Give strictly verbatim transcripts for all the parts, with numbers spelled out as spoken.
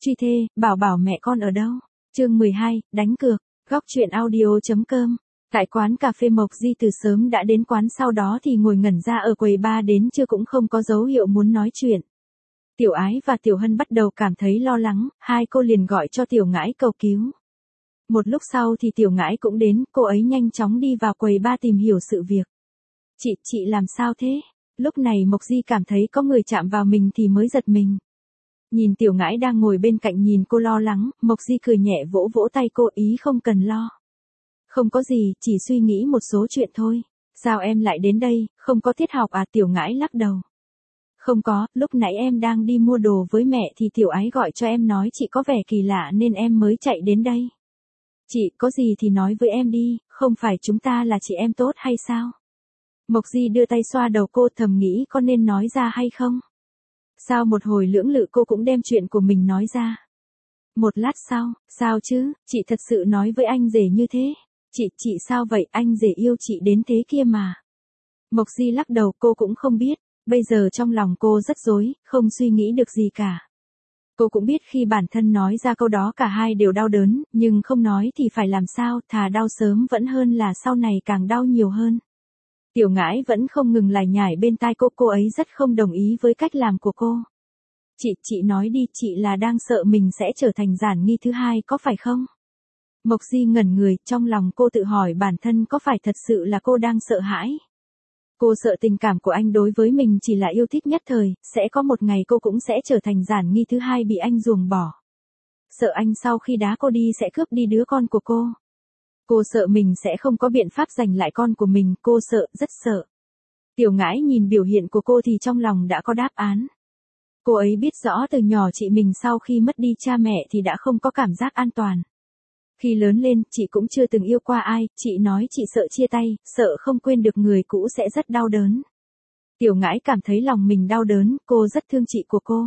Truy thê, bảo bảo mẹ con ở đâu? Chương mười hai, đánh cược. Góc truyện audio.com. Tại quán cà phê Mộc Di từ sớm đã đến quán, sau đó thì ngồi ngẩn ra ở quầy bar đến trưa cũng không có dấu hiệu muốn nói chuyện. Tiểu Ái và Tiểu Hân bắt đầu cảm thấy lo lắng, hai cô liền gọi cho Tiểu Ngãi cầu cứu. Một lúc sau thì Tiểu Ngãi cũng đến, cô ấy nhanh chóng đi vào quầy bar tìm hiểu sự việc. Chị, chị làm sao thế? Lúc này Mộc Di cảm thấy có người chạm vào mình thì mới giật mình. Nhìn Tiểu Ngãi đang ngồi bên cạnh nhìn cô lo lắng, Mộc Di cười nhẹ vỗ vỗ tay cô, ý không cần lo. Không có gì, chỉ suy nghĩ một số chuyện thôi. Sao em lại đến đây, không có tiết học à? Tiểu Ngãi lắc đầu. Không có, lúc nãy em đang đi mua đồ với mẹ thì Tiểu Ái gọi cho em nói chị có vẻ kỳ lạ nên em mới chạy đến đây. Chị, có gì thì nói với em đi, không phải chúng ta là chị em tốt hay sao? Mộc Di đưa tay xoa đầu cô, thầm nghĩ có nên nói ra hay không? Sau một hồi lưỡng lự cô cũng đem chuyện của mình nói ra. Một lát sau, sao chứ, chị thật sự nói với anh rể như thế. Chị, chị sao vậy, anh rể yêu chị đến thế kia mà. Mộc Di lắc đầu, cô cũng không biết, bây giờ trong lòng cô rất rối, không suy nghĩ được gì cả. Cô cũng biết khi bản thân nói ra câu đó cả hai đều đau đớn, nhưng không nói thì phải làm sao, thà đau sớm vẫn hơn là sau này càng đau nhiều hơn. Tiểu Ngãi vẫn không ngừng lải nhải bên tai cô, cô ấy rất không đồng ý với cách làm của cô. Chị, chị nói đi, chị là đang sợ mình sẽ trở thành giản nghi thứ hai có phải không? Mộc Di ngẩn người, trong lòng cô tự hỏi bản thân có phải thật sự là cô đang sợ hãi. Cô sợ tình cảm của anh đối với mình chỉ là yêu thích nhất thời, sẽ có một ngày cô cũng sẽ trở thành giản nghi thứ hai bị anh ruồng bỏ. Sợ anh sau khi đá cô đi sẽ cướp đi đứa con của cô. Cô sợ mình sẽ không có biện pháp giành lại con của mình, cô sợ, rất sợ. Tiểu Ngãi nhìn biểu hiện của cô thì trong lòng đã có đáp án. Cô ấy biết rõ từ nhỏ chị mình sau khi mất đi cha mẹ thì đã không có cảm giác an toàn. Khi lớn lên, chị cũng chưa từng yêu qua ai, chị nói chị sợ chia tay, sợ không quên được người cũ sẽ rất đau đớn. Tiểu Ngãi cảm thấy lòng mình đau đớn, cô rất thương chị của cô.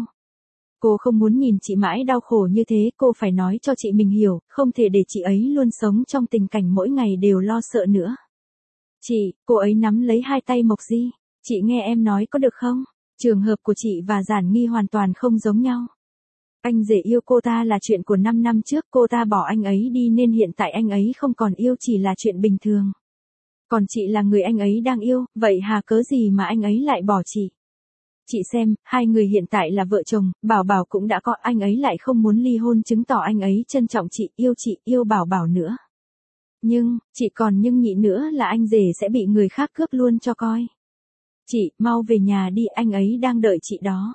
Cô không muốn nhìn chị mãi đau khổ như thế, cô phải nói cho chị mình hiểu, không thể để chị ấy luôn sống trong tình cảnh mỗi ngày đều lo sợ nữa. Chị, cô ấy nắm lấy hai tay Mộc Di, chị nghe em nói có được không? Trường hợp của chị và Giản Nghi hoàn toàn không giống nhau. Anh rể yêu cô ta là chuyện của năm năm trước, cô ta bỏ anh ấy đi nên hiện tại anh ấy không còn yêu chỉ là chuyện bình thường. Còn chị là người anh ấy đang yêu, vậy hà cớ gì mà anh ấy lại bỏ chị? Chị xem, hai người hiện tại là vợ chồng, Bảo Bảo cũng đã có, anh ấy lại không muốn ly hôn, chứng tỏ anh ấy trân trọng chị, yêu chị, yêu Bảo Bảo nữa. Nhưng, chị còn nhưng nhị nữa là anh rể sẽ bị người khác cướp luôn cho coi. Chị, mau về nhà đi, anh ấy đang đợi chị đó.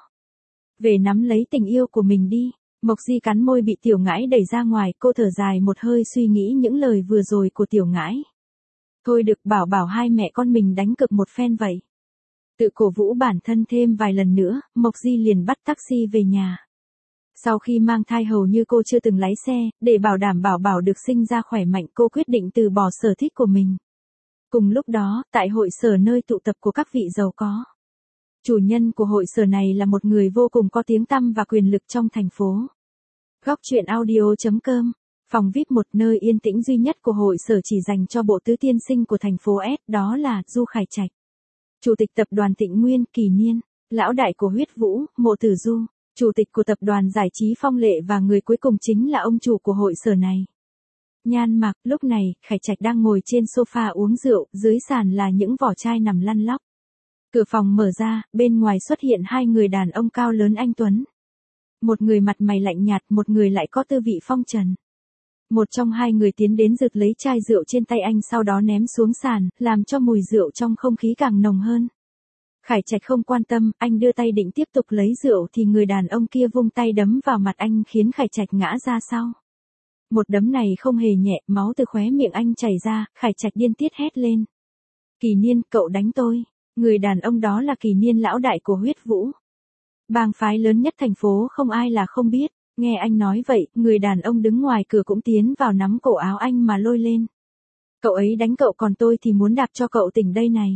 Về nắm lấy tình yêu của mình đi. Mộc Di cắn môi bị Tiểu Ngãi đẩy ra ngoài, cô thở dài một hơi suy nghĩ những lời vừa rồi của Tiểu Ngãi. Thôi được, Bảo Bảo hai mẹ con mình đánh cược một phen vậy. Tự cổ vũ bản thân thêm vài lần nữa, Mộc Di liền bắt taxi về nhà. Sau khi mang thai hầu như cô chưa từng lái xe, để bảo đảm Bảo Bảo được sinh ra khỏe mạnh, cô quyết định từ bỏ sở thích của mình. Cùng lúc đó, tại hội sở nơi tụ tập của các vị giàu có. Chủ nhân của hội sở này là một người vô cùng có tiếng tăm và quyền lực trong thành phố. Góc truyện audio.com. Phòng vi ai pi một, nơi yên tĩnh duy nhất của hội sở chỉ dành cho bộ tứ tiên sinh của thành phố S, đó là Du Khải Trạch. Chủ tịch tập đoàn Tịnh Nguyên, Kỳ Niên. Lão đại của Huyết Vũ, Mộ Tử Du. Chủ tịch của tập đoàn giải trí Phong Lệ, và người cuối cùng chính là ông chủ của hội sở này. Nhan Mặc. Lúc này, Khải Trạch đang ngồi trên sofa uống rượu, dưới sàn là những vỏ chai nằm lăn lóc. Cửa phòng mở ra, bên ngoài xuất hiện hai người đàn ông cao lớn anh tuấn. Một người mặt mày lạnh nhạt, một người lại có tư vị phong trần. Một trong hai người tiến đến giật lấy chai rượu trên tay anh, sau đó ném xuống sàn, làm cho mùi rượu trong không khí càng nồng hơn. Khải Trạch không quan tâm, anh đưa tay định tiếp tục lấy rượu thì người đàn ông kia vung tay đấm vào mặt anh khiến Khải Trạch ngã ra sau. Một đấm này không hề nhẹ, máu từ khóe miệng anh chảy ra, Khải Trạch điên tiết hét lên. Kỳ Niên, cậu đánh tôi. Người đàn ông đó là Kỳ Niên, lão đại của Huyết Vũ. Bang phái lớn nhất thành phố, không ai là không biết. Nghe anh nói vậy, người đàn ông đứng ngoài cửa cũng tiến vào nắm cổ áo anh mà lôi lên. Cậu ấy đánh cậu, còn tôi thì muốn đạp cho cậu tỉnh đây này.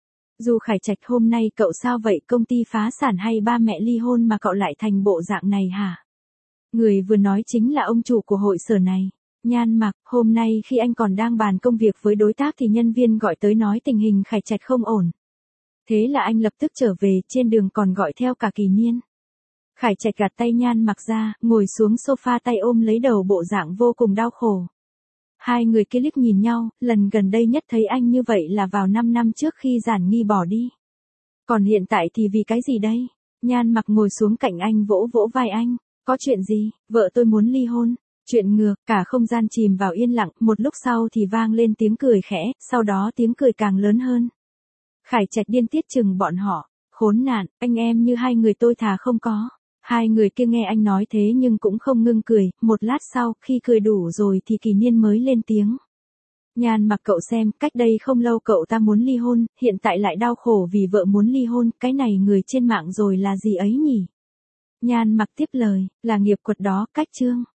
Du Khải Trạch, hôm nay cậu sao vậy, công ty phá sản hay ba mẹ ly hôn mà cậu lại thành bộ dạng này hả? Người vừa nói chính là ông chủ của hội sở này. Nhan Mặc, hôm nay khi anh còn đang bàn công việc với đối tác thì nhân viên gọi tới nói tình hình Khải Trạch không ổn. Thế là anh lập tức trở về, trên đường còn gọi theo cả Kỳ Niên. Khải Trạch gạt tay Nhan Mặc ra, ngồi xuống sofa tay ôm lấy đầu bộ dạng vô cùng đau khổ. Hai người kia liếc nhìn nhau, lần gần đây nhất thấy anh như vậy là vào năm năm trước khi Giản Nghi bỏ đi. Còn hiện tại thì vì cái gì đây? Nhan Mặc ngồi xuống cạnh anh vỗ vỗ vai anh. Có chuyện gì? Vợ tôi muốn ly hôn. Chuyện ngược, cả không gian chìm vào yên lặng, một lúc sau thì vang lên tiếng cười khẽ, sau đó tiếng cười càng lớn hơn. Khải Trạch điên tiết chừng bọn họ. Khốn nạn, anh em như hai người tôi thà không có. Hai người kia nghe anh nói thế nhưng cũng không ngưng cười, một lát sau, khi cười đủ rồi thì Kỳ Niên mới lên tiếng. Nhan Mặc, cậu xem, cách đây không lâu cậu ta muốn ly hôn, hiện tại lại đau khổ vì vợ muốn ly hôn, cái này người trên mạng rồi là gì ấy nhỉ? Nhan Mặc tiếp lời, là nghiệp quật đó, cách chương.